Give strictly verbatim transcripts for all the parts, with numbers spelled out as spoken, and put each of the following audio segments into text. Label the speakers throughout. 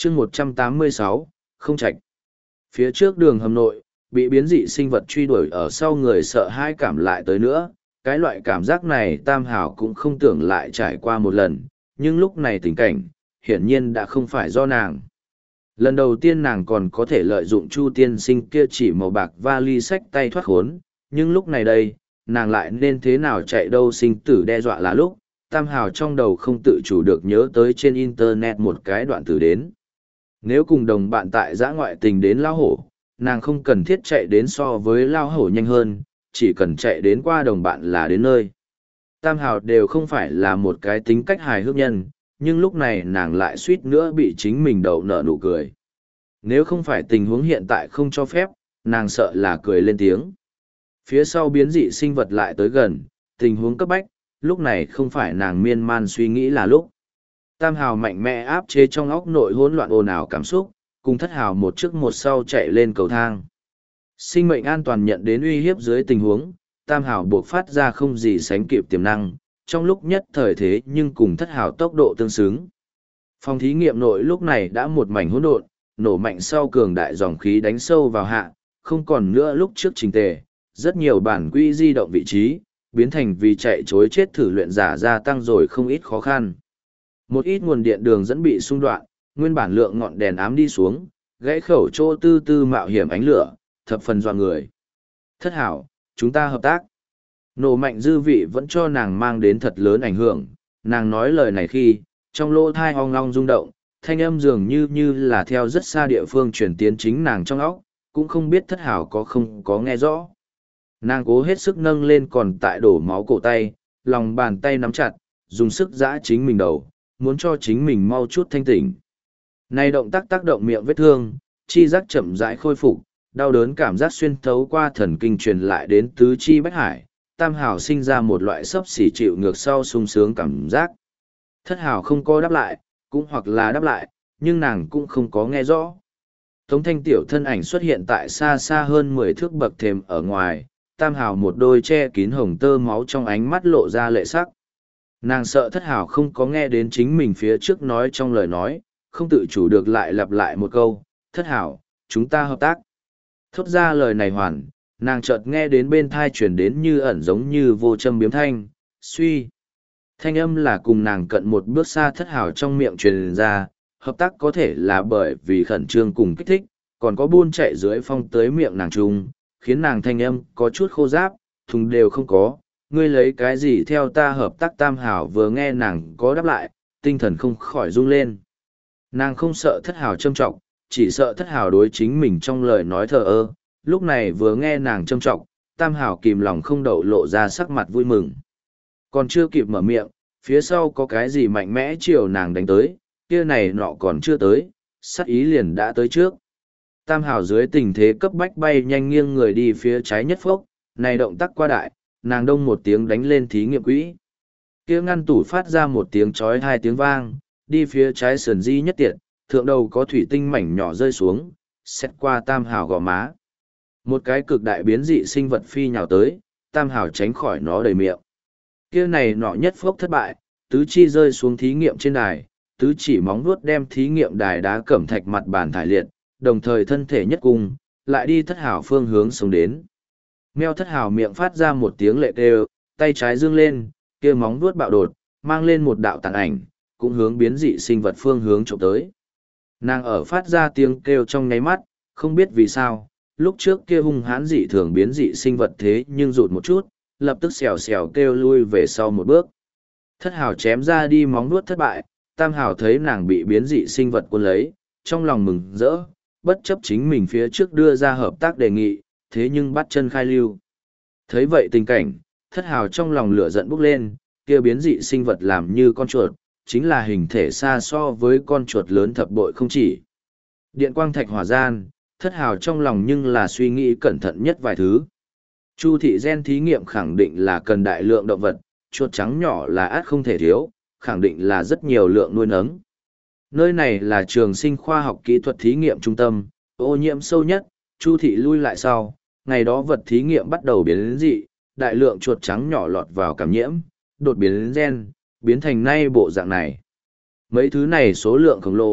Speaker 1: chương một trăm tám mươi sáu, không trạch. Phía trước đường hầm nội, bị biến dị sinh vật truy đuổi ở sau người sợ hãi cảm lại tới nữa. Cái loại cảm giác này Tam Hảo cũng không tưởng lại trải qua một lần, nhưng lúc này tình cảnh, hiển nhiên đã không phải do nàng. Lần đầu tiên nàng còn có thể lợi dụng Chu tiên sinh kia chỉ màu bạc vali sách tay thoát khốn, nhưng lúc này đây, nàng lại nên thế nào chạy đâu, sinh tử đe dọa là lúc, Tam Hào trong đầu không tự chủ được nhớ tới trên internet một cái đoạn từ đến. Nếu cùng đồng bạn tại giã ngoại tình đến lao hổ, nàng không cần thiết chạy đến so với lao hổ nhanh hơn, chỉ cần chạy đến qua đồng bạn là đến nơi. Tam Hào đều không phải là một cái tính cách hài hước nhân, nhưng lúc này nàng lại suýt nữa bị chính mình đậu nở nụ cười. Nếu không phải tình huống hiện tại không cho phép, nàng sợ là cười lên tiếng. Phía sau biến dị sinh vật lại tới gần, tình huống cấp bách, lúc này không phải nàng miên man suy nghĩ là lúc. Tam Hào mạnh mẽ áp chế trong óc nội hỗn loạn ồn ào cảm xúc, cùng Thất Hào một trước một sau chạy lên cầu thang. Sinh mệnh an toàn nhận đến uy hiếp dưới tình huống, Tam Hào buộc phát ra không gì sánh kịp tiềm năng, trong lúc nhất thời thế nhưng cùng Thất Hào tốc độ tương xứng. Phòng thí nghiệm nội lúc này đã một mảnh hỗn độn, nổ mạnh sau cường đại dòng khí đánh sâu vào hạ, không còn nữa lúc trước trình tề, rất nhiều bản quy di động vị trí, biến thành vì chạy chối chết thử luyện giả gia tăng rồi không ít khó khăn. Một ít nguồn điện đường dẫn bị xung đoạn, nguyên bản lượng ngọn đèn ám đi xuống, gãy khẩu chỗ tư tư mạo hiểm ánh lửa, thập phần doa người. Thất Hảo, chúng ta hợp tác. Nổ mạnh dư vị vẫn cho nàng mang đến thật lớn ảnh hưởng, nàng nói lời này khi, trong lỗ thai ong long rung động, thanh âm dường như như là theo rất xa địa phương chuyển tiến chính nàng trong óc, cũng không biết Thất Hảo có không có nghe rõ. Nàng cố hết sức nâng lên còn tại đổ máu cổ tay, lòng bàn tay nắm chặt, dùng sức giã chính mình đầu, muốn cho chính mình mau chút thanh tỉnh. Này động tác tác động miệng vết thương, chi giác chậm rãi khôi phục, đau đớn cảm giác xuyên thấu qua thần kinh truyền lại đến tứ chi bách hải, Tam Hào sinh ra một loại sấp xỉ chịu ngược sau sung sướng cảm giác. Thất Hào không có đáp lại, cũng hoặc là đáp lại, nhưng nàng cũng không có nghe rõ. Tống Thanh tiểu thân ảnh xuất hiện tại xa xa hơn mười thước bậc thềm ở ngoài, Tam Hào một đôi che kín hồng tơ máu trong ánh mắt lộ ra lệ sắc. Nàng sợ Thất Hào không có nghe đến chính mình phía trước nói trong lời nói, không tự chủ được lại lặp lại một câu, Thất Hào, chúng ta hợp tác. Thốt ra lời này hoàn, nàng chợt nghe đến bên thai chuyển đến như ẩn giống như vô châm biếm thanh, suy. Thanh âm là cùng nàng cận một bước xa Thất Hào trong miệng truyền ra, hợp tác có thể là bởi vì khẩn trương cùng kích thích, còn có buôn chạy dưới phong tới miệng nàng trung, khiến nàng thanh âm có chút khô ráp, thùng đều không có, ngươi lấy cái gì theo ta hợp tác. Tam Hào vừa nghe nàng có đáp lại, tinh thần không khỏi rung lên. Nàng không sợ Thất Hào châm trọng, chỉ sợ Thất Hào đối chính mình trong lời nói thờ ơ, lúc này vừa nghe nàng châm trọng, Tam Hào kìm lòng không đậu lộ ra sắc mặt vui mừng. Còn chưa kịp mở miệng, phía sau có cái gì mạnh mẽ chiều nàng đánh tới, kia này nọ còn chưa tới, sát ý liền đã tới trước. Tam Hào dưới tình thế cấp bách bay nhanh nghiêng người đi phía trái nhất phốc, này động tác qua đại, nàng đông một tiếng đánh lên thí nghiệm quỹ. Kia ngăn tủ phát ra một tiếng chói hai tiếng vang, đi phía trái sườn di nhất tiệt, thượng đầu có thủy tinh mảnh nhỏ rơi xuống, xét qua Tam Hào gò má. Một cái cực đại biến dị sinh vật phi nhào tới, Tam Hào tránh khỏi nó đầy miệng. Kia này nọ nhất phốc thất bại, tứ chi rơi xuống thí nghiệm trên đài, tứ chỉ móng vuốt đem thí nghiệm đài đá cẩm thạch mặt bàn thải liệt, đồng thời thân thể nhất cung, lại đi Thất Hào phương hướng sống đến. Meo Thất Hào miệng phát ra một tiếng lệ kêu, tay trái dương lên, kia móng vuốt bạo đột, mang lên một đạo tàn ảnh, cũng hướng biến dị sinh vật phương hướng trộm tới. Nàng ở phát ra tiếng kêu trong nháy mắt, không biết vì sao, lúc trước kia hung hãn dị thường biến dị sinh vật thế nhưng rụt một chút, lập tức xèo xèo kêu lui về sau một bước. Thất Hào chém ra đi móng vuốt thất bại, Tam Hào thấy nàng bị biến dị sinh vật cuốn lấy, trong lòng mừng rỡ, bất chấp chính mình phía trước đưa ra hợp tác đề nghị, thế nhưng bắt chân khai lưu. Thấy vậy tình cảnh, Thất Hào trong lòng lửa giận bốc lên, kia biến dị sinh vật làm như con chuột, chính là hình thể xa so với con chuột lớn thập bội không chỉ. Điện quang thạch hỏa gian, Thất Hào trong lòng nhưng là suy nghĩ cẩn thận nhất vài thứ. Chu thị gen thí nghiệm khẳng định là cần đại lượng động vật, chuột trắng nhỏ là át không thể thiếu, khẳng định là rất nhiều lượng nuôi nấng. Nơi này là trường sinh khoa học kỹ thuật thí nghiệm trung tâm, ô nhiễm sâu nhất, Chu thị lui lại sau, ngày đó vật thí nghiệm bắt đầu biến dị, đại lượng chuột trắng nhỏ lọt vào cảm nhiễm, đột biến gen, biến thành nay bộ dạng này. Mấy thứ này số lượng khổng lồ,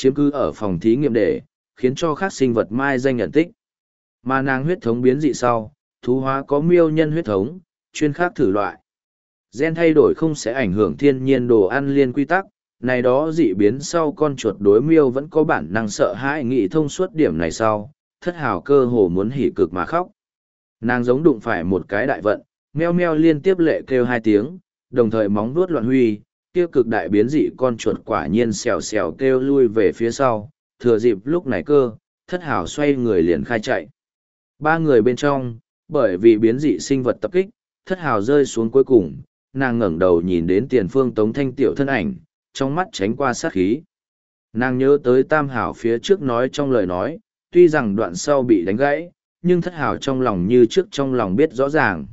Speaker 1: chiếm cứ ở phòng thí nghiệm để, khiến cho khác sinh vật mai danh nhận tích. Mà nàng huyết thống biến dị sau, thú hóa có miêu nhân huyết thống, chuyên khác thử loại. Gen thay đổi không sẽ ảnh hưởng thiên nhiên đồ ăn liên quy tắc, này đó dị biến sau con chuột đối miêu vẫn có bản năng sợ hãi nghĩ thông suốt điểm này sau, thất hào cơ hồ muốn hỉ cực mà khóc. Nàng giống đụng phải một cái đại vận, meo meo liên tiếp lệ kêu hai tiếng, đồng thời móng vuốt loạn huy, kia cực đại biến dị con chuột quả nhiên xèo xèo kêu lui về phía sau, thừa dịp lúc này cơ, thất hào xoay người liền khai chạy. Ba người bên trong, bởi vì biến dị sinh vật tập kích, thất hào rơi xuống cuối cùng, nàng ngẩng đầu nhìn đến tiền phương Tống Thanh Tiểu thân ảnh, trong mắt tránh qua sát khí. Nàng nhớ tới Tam Hảo phía trước nói trong lời nói, tuy rằng đoạn sau bị đánh gãy, nhưng thất hảo trong lòng như trước trong lòng biết rõ ràng.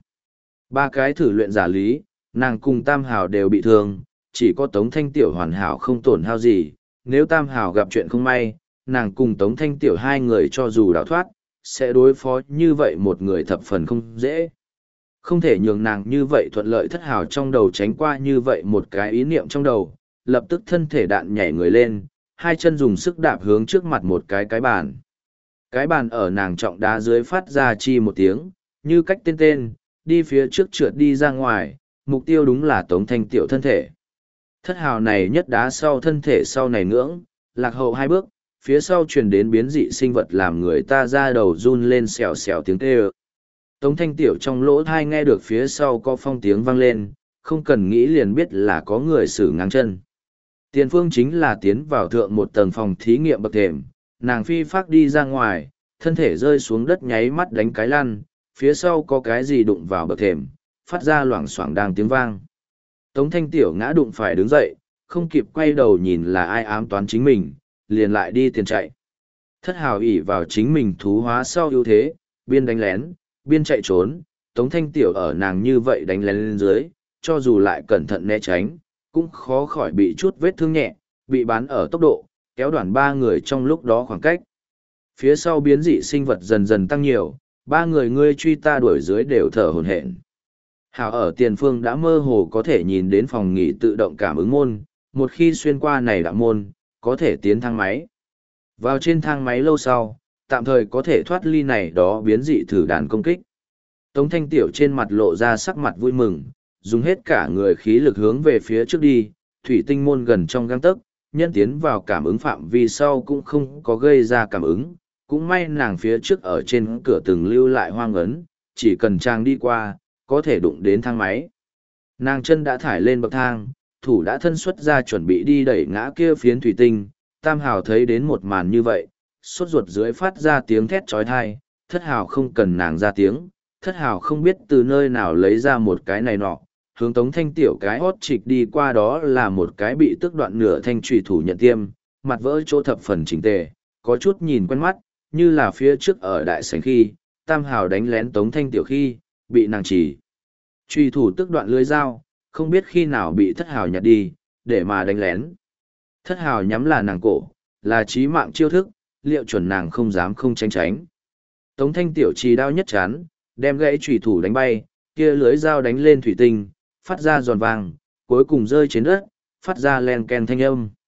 Speaker 1: Ba cái thử luyện giả lý, nàng cùng Tam Hảo đều bị thương, chỉ có Tống Thanh Tiểu hoàn hảo không tổn hao gì. Nếu Tam Hảo gặp chuyện không may, nàng cùng Tống Thanh Tiểu hai người cho dù đào thoát, sẽ đối phó như vậy một người thập phần không dễ. Không thể nhường nàng như vậy thuận lợi. Thất hảo trong đầu tránh qua như vậy một cái ý niệm trong đầu, lập tức thân thể đạn nhảy người lên, hai chân dùng sức đạp hướng trước mặt một cái cái bàn. Cái bàn ở nàng trọng đá dưới phát ra chi một tiếng, như cách tên tên, đi phía trước trượt đi ra ngoài, mục tiêu đúng là Tống Thanh Tiểu thân thể. Thất hào này nhất đá sau thân thể sau này ngưỡng, lạc hậu hai bước, phía sau truyền đến biến dị sinh vật làm người ta ra đầu run lên xèo xèo tiếng kêu. Tống Thanh Tiểu trong lỗ thai nghe được phía sau có phong tiếng vang lên, không cần nghĩ liền biết là có người xử ngang chân. Tiền phương chính là tiến vào thượng một tầng phòng thí nghiệm bậc thềm, nàng phi phát đi ra ngoài, thân thể rơi xuống đất nháy mắt đánh cái lăn, phía sau có cái gì đụng vào bậc thềm, phát ra loảng xoảng đang tiếng vang. Tống Thanh Tiểu ngã đụng phải đứng dậy, không kịp quay đầu nhìn là ai ám toán chính mình, liền lại đi tiền chạy. Thất hào ỉ vào chính mình thú hóa sau ưu thế, biên đánh lén, biên chạy trốn, Tống Thanh Tiểu ở nàng như vậy đánh lén lên dưới, cho dù lại cẩn thận né tránh, cũng khó khỏi bị chút vết thương nhẹ, bị bán ở tốc độ, kéo đoạn ba người trong lúc đó khoảng cách. Phía sau biến dị sinh vật dần dần tăng nhiều, ba người ngươi truy ta đuổi dưới đều thở hổn hển. Hảo ở tiền phương đã mơ hồ có thể nhìn đến phòng nghỉ tự động cảm ứng môn, một khi xuyên qua này đã môn, có thể tiến thang máy. Vào trên thang máy lâu sau, tạm thời có thể thoát ly này đó biến dị thử đàn công kích. Tống Thanh Tiểu trên mặt lộ ra sắc mặt vui mừng, dùng hết cả người khí lực hướng về phía trước đi, thủy tinh môn gần trong gang tấc, nhân tiến vào cảm ứng phạm vi sau cũng không có gây ra cảm ứng, cũng may nàng phía trước ở trên cửa từng lưu lại hoang ấn, chỉ cần trang đi qua, có thể đụng đến thang máy. Nàng chân đã thải lên bậc thang, thủ đã thân xuất ra chuẩn bị đi đẩy ngã kia phiến thủy tinh, Tam Hào thấy đến một màn như vậy, sốt ruột dưới phát ra tiếng thét trói thai, Thất Hào không cần nàng ra tiếng, Thất Hào không biết từ nơi nào lấy ra một cái này nọ, hướng Tống Thanh Tiểu cái hót trịch đi qua, đó là một cái bị tước đoạn nửa thanh trùy thủ nhận tiêm, mặt vỡ chỗ thập phần chỉnh tề, có chút nhìn quen mắt, như là phía trước ở đại sảnh khi, Tam Hào đánh lén Tống Thanh Tiểu khi, bị nàng chỉ. Trùy thủ tước đoạn lưới dao, không biết khi nào bị Thất Hào nhặt đi, để mà đánh lén. Thất Hào nhắm là nàng cổ, là chí mạng chiêu thức, liệu chuẩn nàng không dám không tránh tránh. Tống Thanh Tiểu trì đao nhất chán, đem gãy trùy thủ đánh bay, kia lưới dao đánh lên thủy tinh, phát ra giòn vàng, cuối cùng rơi trên đất, phát ra len ken thanh âm.